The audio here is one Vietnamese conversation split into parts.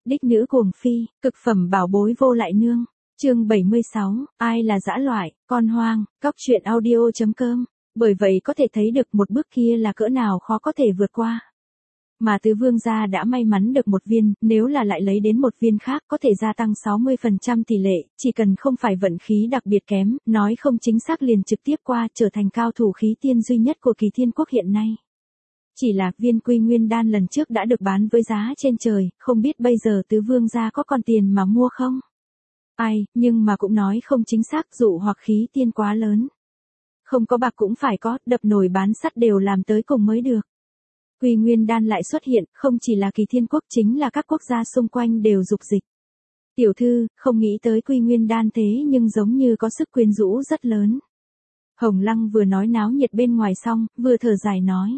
Đích nữ cuồng phi, cực phẩm bảo bối vô lại nương. Chương 76, ai là dã loại, con hoang, cóc truyện audio.com. Bởi vậy có thể thấy được một bước kia là cỡ nào khó có thể vượt qua. Mà tứ vương gia đã may mắn được một viên, nếu là lại lấy đến một viên khác có thể gia tăng 60% tỷ lệ, chỉ cần không phải vận khí đặc biệt kém, nói không chính xác liền trực tiếp qua trở thành cao thủ khí tiên duy nhất của Kỳ Thiên Quốc hiện nay. Chỉ là viên Quy Nguyên đan lần trước đã được bán với giá trên trời, không biết bây giờ tứ vương gia có còn tiền mà mua không? Ai, nhưng mà cũng nói không chính xác, dụ hoặc khí tiên quá lớn. Không có bạc cũng phải có, đập nồi bán sắt đều làm tới cùng mới được. Quy Nguyên đan lại xuất hiện, không chỉ là Kỳ Thiên Quốc chính là các quốc gia xung quanh đều dục dịch. Tiểu thư, không nghĩ tới Quy Nguyên đan thế nhưng giống như có sức quyến rũ rất lớn. Hồng Lăng vừa nói náo nhiệt bên ngoài xong, vừa thở dài nói.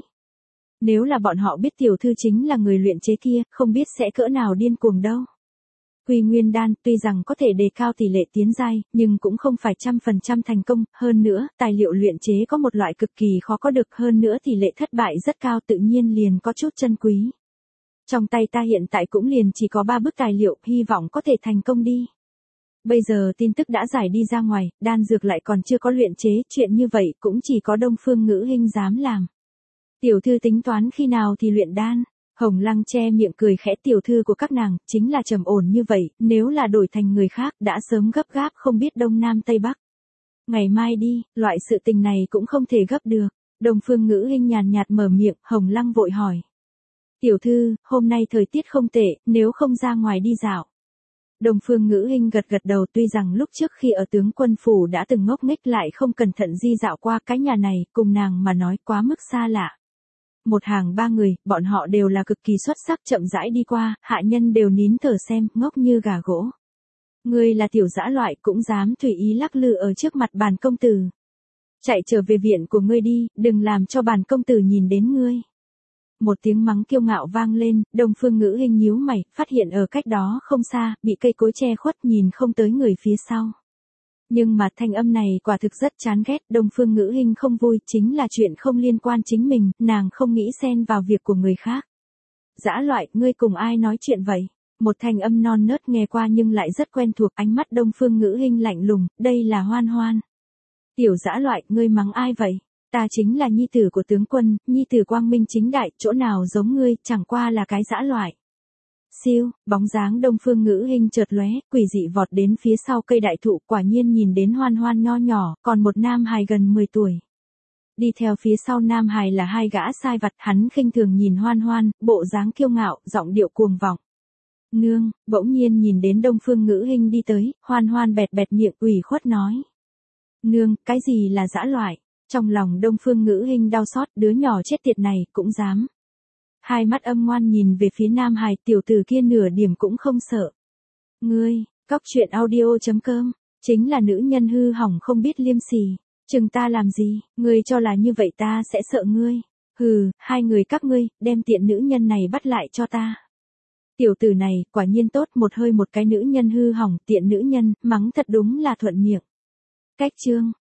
Nếu là bọn họ biết tiểu thư chính là người luyện chế kia, không biết sẽ cỡ nào điên cuồng đâu. Quy Nguyên đan tuy rằng có thể đề cao tỷ lệ tiến giai, nhưng cũng không phải 100% thành công, hơn nữa, tài liệu luyện chế có một loại cực kỳ khó có được, hơn nữa tỷ lệ thất bại rất cao, tự nhiên liền có chút chân quý. Trong tay ta hiện tại cũng liền chỉ có 3 bức tài liệu, hy vọng có thể thành công đi. Bây giờ tin tức đã giải đi ra ngoài, đan dược lại còn chưa có luyện chế, chuyện như vậy cũng chỉ có Đông Phương Ngữ Hinh dám làm. Tiểu thư tính toán khi nào thì luyện đan? Hồng Lăng che miệng cười khẽ, tiểu thư của các nàng, chính là trầm ổn như vậy, nếu là đổi thành người khác, đã sớm gấp gáp không biết đông nam tây bắc. Ngày mai đi, loại sự tình này cũng không thể gấp được. Đông Phương Ngữ Hinh nhàn nhạt mở miệng, Hồng Lăng vội hỏi. Tiểu thư, hôm nay thời tiết không tệ, nếu không ra ngoài đi dạo. Đông Phương Ngữ Hinh gật gật đầu, tuy rằng lúc trước khi ở tướng quân phủ đã từng ngốc nghếch lại không cẩn thận di dạo qua cái nhà này, cùng nàng mà nói quá mức xa lạ. Một hàng 3 người, bọn họ đều là cực kỳ xuất sắc, chậm rãi đi qua, hạ nhân đều nín thở xem, ngốc như gà gỗ. Ngươi là tiểu dã loại cũng dám tùy ý lắc lư ở trước mặt bản công tử. Chạy trở về viện của ngươi đi, đừng làm cho bản công tử nhìn đến ngươi. Một tiếng mắng kiêu ngạo vang lên, Đông Phương Ngữ Hinh nhíu mày, phát hiện ở cách đó không xa, bị cây cối che khuất nhìn không tới người phía sau. Nhưng mà thanh âm này quả thực rất chán ghét, Đông Phương Ngữ Hinh không vui, chính là chuyện không liên quan chính mình, nàng không nghĩ xen vào việc của người khác. Dã loại, ngươi cùng ai nói chuyện vậy? Một thanh âm non nớt nghe qua nhưng lại rất quen thuộc, ánh mắt Đông Phương Ngữ Hinh lạnh lùng, đây là Hoan Hoan. Tiểu dã loại, ngươi mắng ai vậy? Ta chính là nhi tử của tướng quân, nhi tử quang minh chính đại, chỗ nào giống ngươi, chẳng qua là cái dã loại. Siêu, bóng dáng Đông Phương Ngữ Hinh chợt lóe, quỷ dị vọt đến phía sau cây đại thụ, quả nhiên nhìn đến Hoan Hoan nho nhỏ, còn một nam hài gần 10 tuổi. Đi theo phía sau nam hài là 2 gã sai vặt, hắn khinh thường nhìn Hoan Hoan, bộ dáng kiêu ngạo, giọng điệu cuồng vọng. Nương, bỗng nhiên nhìn đến Đông Phương Ngữ Hinh đi tới, Hoan Hoan bẹt bẹt miệng ủy khuất nói. Nương, cái gì là dã loại? Trong lòng Đông Phương Ngữ Hinh đau xót, đứa nhỏ chết tiệt này, cũng dám. Hai mắt âm ngoan nhìn về phía nam hài, tiểu tử kia nửa điểm cũng không sợ. Ngươi, cóc truyện audio.com, chính là nữ nhân hư hỏng không biết liêm sỉ. Chừng ta làm gì, ngươi cho là như vậy ta sẽ sợ ngươi. Hừ, 2 người các ngươi, đem tiện nữ nhân này bắt lại cho ta. Tiểu tử này, quả nhiên tốt, một hơi một cái nữ nhân hư hỏng, tiện nữ nhân, mắng thật đúng là thuận miệng. Cách chương.